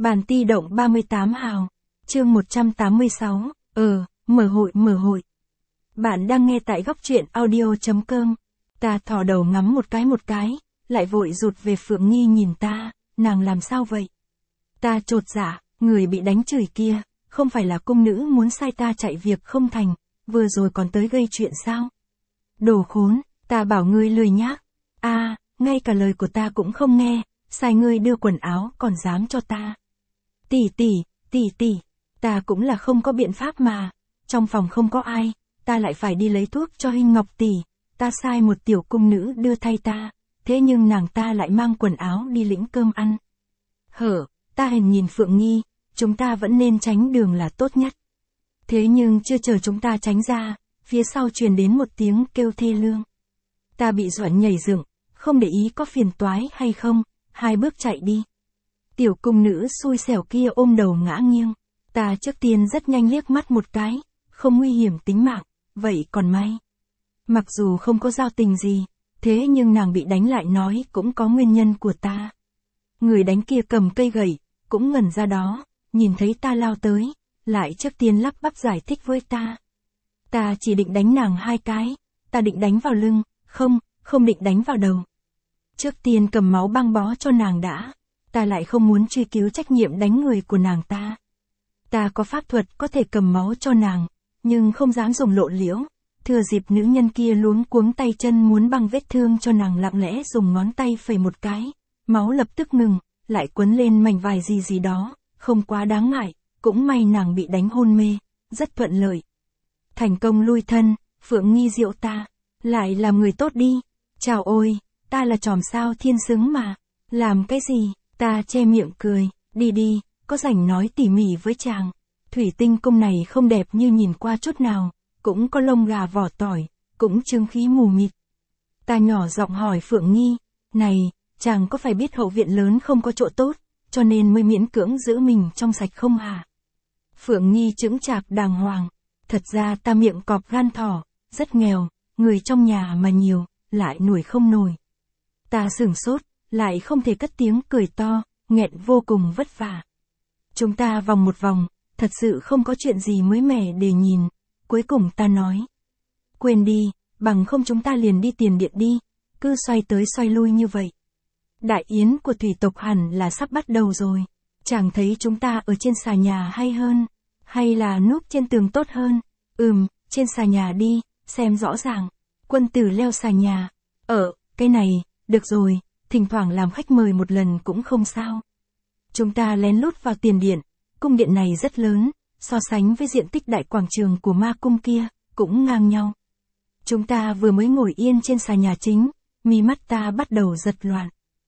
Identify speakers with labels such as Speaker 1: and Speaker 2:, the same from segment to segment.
Speaker 1: Bàn ti động 38 hào. Chương 186. Mở hội. Bạn đang nghe tại góc truyện audio.com. Ta thò đầu ngắm một cái, lại vội rụt về Phượng Nghi nhìn ta, nàng làm sao vậy? Ta chột dạ, người bị đánh chửi kia, không phải là cung nữ muốn sai ta chạy việc không thành, vừa rồi còn tới gây chuyện sao? Đồ khốn, ta bảo ngươi lười nhác. Ngay cả lời của ta cũng không nghe, sai ngươi đưa quần áo còn dám cho ta. Tỷ, ta cũng là không có biện pháp mà, trong phòng không có ai, ta lại phải đi lấy thuốc cho Hinh Ngọc tỷ, ta sai một tiểu cung nữ đưa thay ta, thế nhưng nàng ta lại mang quần áo đi lĩnh cơm ăn. Ta hèn nhìn Phượng Nghi, chúng ta vẫn nên tránh đường là tốt nhất. Thế nhưng chưa chờ chúng ta tránh ra, phía sau truyền đến một tiếng kêu thê lương. Ta bị dọa nhảy dựng, không để ý có phiền toái hay không, 2 bước chạy đi. Tiểu cung nữ xui xẻo kia ôm đầu ngã nghiêng, ta trước tiên rất nhanh liếc mắt một cái, không nguy hiểm tính mạng, vậy còn may. Mặc dù không có giao tình gì, thế nhưng nàng bị đánh lại nói cũng có nguyên nhân của ta. Người đánh kia cầm cây gậy, cũng ngẩn ra đó, nhìn thấy ta lao tới, lại trước tiên lắp bắp giải thích với ta. Ta chỉ định đánh nàng 2 cái, ta định đánh vào lưng, không định đánh vào đầu. Trước tiên cầm máu băng bó cho nàng đã, ta lại không muốn truy cứu trách nhiệm đánh người của nàng ta. Ta có pháp thuật có thể cầm máu cho nàng, nhưng không dám dùng lộ liễu, thừa dịp nữ nhân kia luống cuống tay chân muốn băng vết thương cho nàng lặng lẽ dùng ngón tay phẩy một cái, máu lập tức ngừng, lại quấn lên mảnh vải gì đó, không quá đáng ngại, cũng may nàng bị đánh hôn mê, rất thuận lợi. Thành công lui thân, Phượng Nghi diệu ta, lại làm người tốt đi, chào ôi, ta là chòm sao thiên xứng mà, làm cái gì, ta che miệng cười, đi, có rảnh nói tỉ mỉ với chàng, thủy tinh cung này không đẹp như nhìn qua chút nào, cũng có lông gà vỏ tỏi, cũng trương khí mù mịt. Ta nhỏ giọng hỏi Phượng Nghi, này, chàng có phải biết hậu viện lớn không có chỗ tốt, cho nên mới miễn cưỡng giữ mình trong sạch không hả? Phượng Nghi chững chạc đàng hoàng, thật ra ta miệng cọp gan thỏ, rất nghèo, người trong nhà mà nhiều, lại nuôi không nổi. Ta sửng sốt, lại không thể cất tiếng cười to, nghẹn vô cùng vất vả. Chúng ta vòng một vòng, thật sự không có chuyện gì mới mẻ để nhìn, cuối cùng ta nói. Quên đi, bằng không chúng ta liền đi tiền điện đi, cứ xoay tới xoay lui như vậy. Đại yến của thủy tộc hẳn là sắp bắt đầu rồi, chàng thấy chúng ta ở trên xà nhà hay hơn, hay là núp trên tường tốt hơn? Trên xà nhà đi, xem rõ ràng. Quân tử leo xà nhà. Cái này, được rồi, thỉnh thoảng làm khách mời một lần cũng không sao. Chúng ta lén lút vào tiền điện, cung điện này rất lớn, so sánh với diện tích đại quảng trường của ma cung kia, cũng ngang nhau. Chúng ta vừa mới ngồi yên trên xà nhà chính, mí mắt ta bắt đầu giật loạn.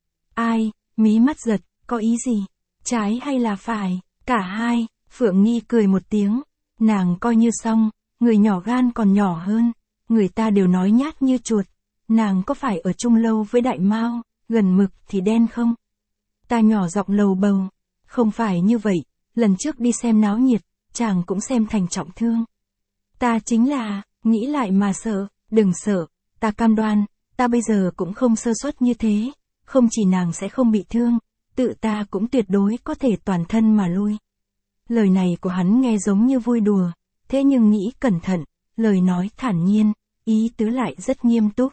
Speaker 1: Ai, mí mắt giật, có ý gì? Trái hay là phải? Cả hai, Phượng Nghi cười một tiếng, nàng coi như xong, người nhỏ gan còn nhỏ hơn, người ta đều nói nhát như chuột, nàng có phải ở chung lâu với đại mao, gần mực thì đen không? Ta nhỏ giọng lầu bầu, không phải như vậy, lần trước đi xem náo nhiệt, chàng cũng xem thành trọng thương. Ta chính là, nghĩ lại mà sợ, đừng sợ, ta cam đoan, ta bây giờ cũng không sơ suất như thế, không chỉ nàng sẽ không bị thương, tự ta cũng tuyệt đối có thể toàn thân mà lui. Lời này của hắn nghe giống như vui đùa, thế nhưng nghĩ cẩn thận, lời nói thản nhiên, ý tứ lại rất nghiêm túc.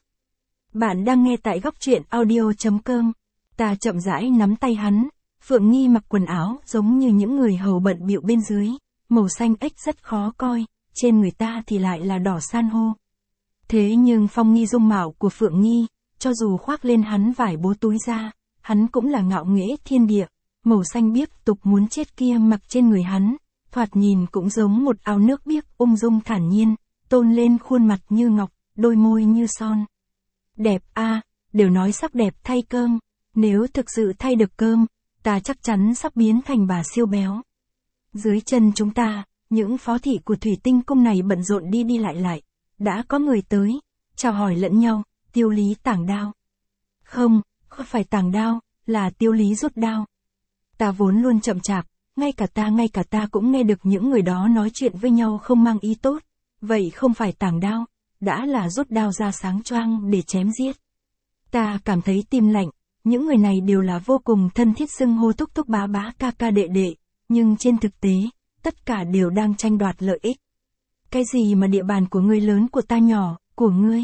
Speaker 1: Bạn đang nghe tại góc truyện audio.com. Ta chậm rãi nắm tay hắn, Phượng Nghi mặc quần áo giống như những người hầu bận bịu bên dưới, màu xanh ếch rất khó coi, trên người ta thì lại là đỏ san hô. Thế nhưng phong nghi dung mạo của Phượng Nghi, cho dù khoác lên hắn vải bố túi ra, hắn cũng là ngạo nghễ thiên địa, màu xanh biếc tục muốn chết kia mặc trên người hắn, thoạt nhìn cũng giống một ao nước biếc ung dung thản nhiên, tôn lên khuôn mặt như ngọc, đôi môi như son. Đẹp đều nói sắc đẹp thay cơm, nếu thực sự thay được cơm, ta chắc chắn sắp biến thành bà siêu béo. Dưới chân chúng ta, những phó thị của thủy tinh cung này bận rộn đi lại, đã có người tới, chào hỏi lẫn nhau, Tiêu Lý tảng đao. Không phải tảng đao, là Tiêu Lý rút đao. Ta vốn luôn chậm chạp, ngay cả ta cũng nghe được những người đó nói chuyện với nhau không mang ý tốt, vậy không phải tảng đao, đã là rút đao ra sáng choang để chém giết. Ta cảm thấy tim lạnh, những người này đều là vô cùng thân thiết xưng hô thúc thúc bá bá ca ca đệ đệ, nhưng trên thực tế, tất cả đều đang tranh đoạt lợi ích. Cái gì mà địa bàn của ngươi lớn của ta nhỏ, của ngươi?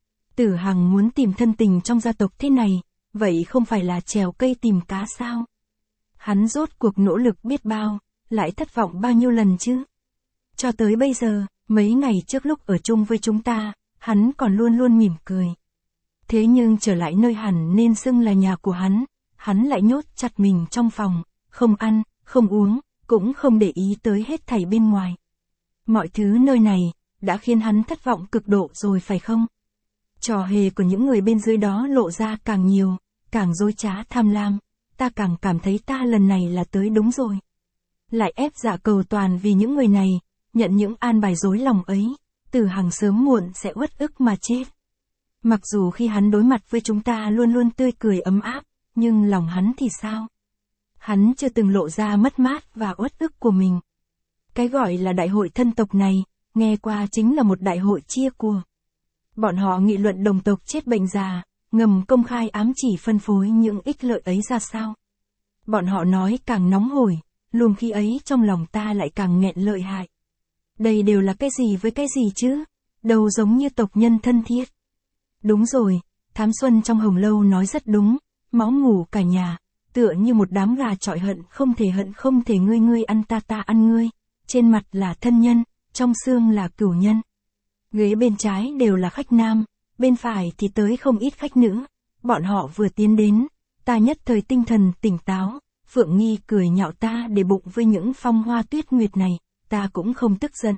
Speaker 1: Tử Hằng muốn tìm thân tình trong gia tộc thế này, vậy không phải là trèo cây tìm cá sao? Hắn rốt cuộc nỗ lực biết bao, lại thất vọng bao nhiêu lần chứ? Cho tới bây giờ, mấy ngày trước lúc ở chung với chúng ta, hắn còn luôn luôn mỉm cười. Thế nhưng trở lại nơi hẳn nên xưng là nhà của hắn lại nhốt chặt mình trong phòng, không ăn, không uống, cũng không để ý tới hết thảy bên ngoài. Mọi thứ nơi này, đã khiến hắn thất vọng cực độ rồi phải không? Trò hề của những người bên dưới đó lộ ra càng nhiều, càng dối trá tham lam, ta càng cảm thấy ta lần này là tới đúng rồi. Lại ép dạ cầu toàn vì những người này, nhận những an bài dối lòng ấy, Tử Hằng sớm muộn sẽ uất ức mà chết. Mặc dù khi hắn đối mặt với chúng ta luôn luôn tươi cười ấm áp, nhưng lòng hắn thì sao? Hắn chưa từng lộ ra mất mát và uất ức của mình. Cái gọi là đại hội thân tộc này, nghe qua chính là một đại hội chia của. Bọn họ nghị luận đồng tộc chết bệnh già, ngầm công khai ám chỉ phân phối những ích lợi ấy ra sao. Bọn họ nói càng nóng hổi, luồng khí ấy trong lòng ta lại càng nghẹn lợi hại. Đây đều là cái gì với cái gì chứ? Đâu giống như tộc nhân thân thiết. Đúng rồi, Thám Xuân trong Hồng Lâu nói rất đúng, máu mủ cả nhà, tựa như một đám gà chọi hận không thể ngươi ăn ta ăn ngươi, trên mặt là thân nhân, trong xương là cửu nhân. Ghế bên trái đều là khách nam, bên phải thì tới không ít khách nữ, bọn họ vừa tiến đến, ta nhất thời tinh thần tỉnh táo, Phượng Nghi cười nhạo ta để bụng với những phong hoa tuyết nguyệt này, ta cũng không tức giận.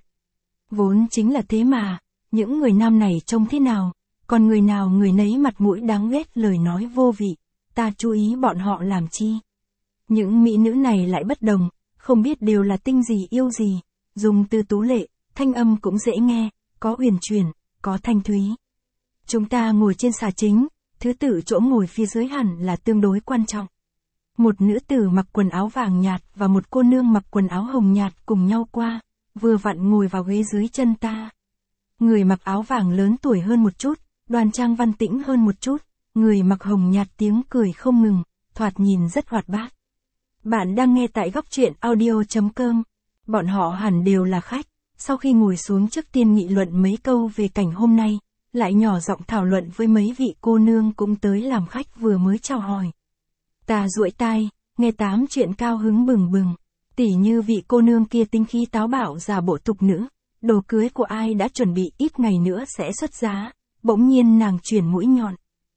Speaker 1: Vốn chính là thế mà, những người nam này trông thế nào, còn người nào người nấy mặt mũi đáng ghét lời nói vô vị, ta chú ý bọn họ làm chi. Những mỹ nữ này lại bất đồng, không biết đều là tinh gì yêu gì, dùng từ tú lệ, thanh âm cũng dễ nghe, có uyển chuyển, có thanh thúy. Chúng ta ngồi trên xà chính, thứ tự chỗ ngồi phía dưới hẳn là tương đối quan trọng. Một nữ tử mặc quần áo vàng nhạt và một cô nương mặc quần áo hồng nhạt cùng nhau qua, vừa vặn ngồi vào ghế dưới chân ta. Người mặc áo vàng lớn tuổi hơn một chút, đoan trang văn tĩnh hơn một chút, người mặc hồng nhạt tiếng cười không ngừng, thoạt nhìn rất hoạt bát. Bạn đang nghe tại góc truyện audio.com. Bọn họ hẳn đều là khách, sau khi ngồi xuống trước tiên nghị luận mấy câu về cảnh hôm nay, lại nhỏ giọng thảo luận với mấy vị cô nương cũng tới làm khách vừa mới chào hỏi. Ta duỗi tai, nghe tám chuyện cao hứng bừng bừng, tỉ như vị cô nương kia tính khí táo bạo giả bộ tục nữ, đồ cưới của ai đã chuẩn bị ít ngày nữa sẽ xuất giá, bỗng nhiên nàng chuyển mũi nhọn.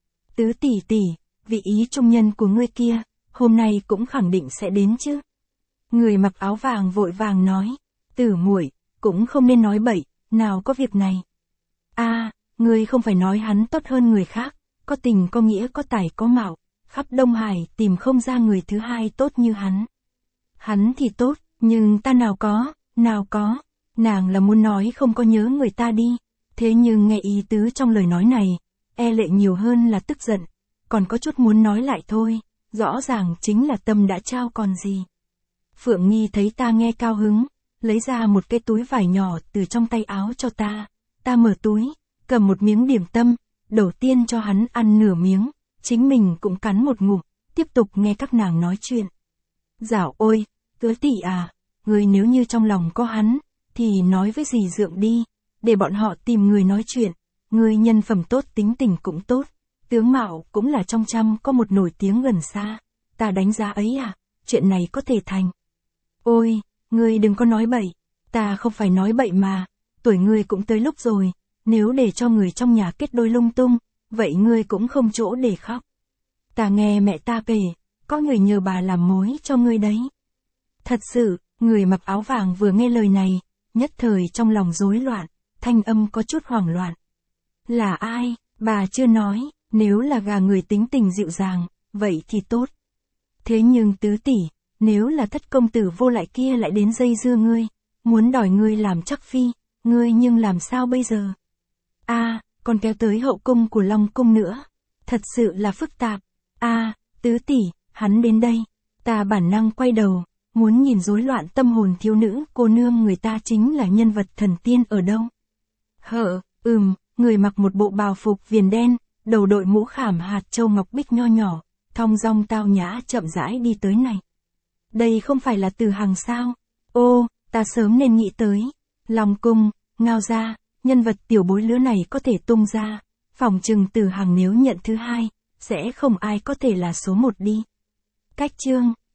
Speaker 1: Tứ tỷ tỷ, vị ý trung nhân của ngươi kia, hôm nay cũng khẳng định sẽ đến chứ. Người mặc áo vàng vội vàng nói, Tử muội cũng không nên nói bậy, nào có việc này. Ngươi không phải nói hắn tốt hơn người khác, có tình có nghĩa có tài có mạo, khắp Đông Hải tìm không ra người thứ hai tốt như hắn. Hắn thì tốt, nhưng ta nào có, nàng là muốn nói không có nhớ người ta đi, thế nhưng nghe ý tứ trong lời nói này, e lệ nhiều hơn là tức giận, còn có chút muốn nói lại thôi, rõ ràng chính là tâm đã trao còn gì. Phượng Nghi thấy ta nghe cao hứng, lấy ra một cái túi vải nhỏ từ trong tay áo cho ta mở túi, cầm một miếng điểm tâm, đầu tiên cho hắn ăn nửa miếng, chính mình cũng cắn một ngụm, tiếp tục nghe các nàng nói chuyện. Dảo ôi, Tứ tỷ à, ngươi nếu như trong lòng có hắn, thì nói với dì Dượng đi, để bọn họ tìm người nói chuyện, ngươi nhân phẩm tốt tính tình cũng tốt, tướng mạo cũng là trong trăm có một nổi tiếng gần xa, ta đánh giá ấy à, chuyện này có thể thành. Ôi, ngươi đừng có nói bậy, ta không phải nói bậy mà, tuổi ngươi cũng tới lúc rồi, nếu để cho người trong nhà kết đôi lung tung, vậy ngươi cũng không chỗ để khóc. Ta nghe mẹ ta kể, có người nhờ bà làm mối cho ngươi đấy. Thật sự, người mặc áo vàng vừa nghe lời này, nhất thời trong lòng rối loạn, thanh âm có chút hoảng loạn. Là ai, bà chưa nói, nếu là gà người tính tình dịu dàng, vậy thì tốt. Thế nhưng tứ tỷ, nếu là thất công tử vô lại kia lại đến dây dưa ngươi, muốn đòi ngươi làm chắc phi, ngươi nhưng làm sao bây giờ? Còn kéo tới hậu cung của Long cung nữa. Thật sự là phức tạp. Tứ tỷ, hắn đến đây. Ta bản năng quay đầu, muốn nhìn rối loạn tâm hồn thiếu nữ, cô nương người ta chính là nhân vật thần tiên ở đâu. Người mặc một bộ bào phục viền đen, đầu đội mũ khảm hạt châu ngọc bích nho nhỏ, thong dong tao nhã chậm rãi đi tới này. Đây không phải là Từ Hằng sao? Ô, ta sớm nên nghĩ tới. Long Cung, Ngao Gia, nhân vật tiểu bối lứa này có thể tung ra. Phỏng chừng Từ Hằng nếu nhận thứ hai, sẽ không ai có thể là số một đi. Cách chương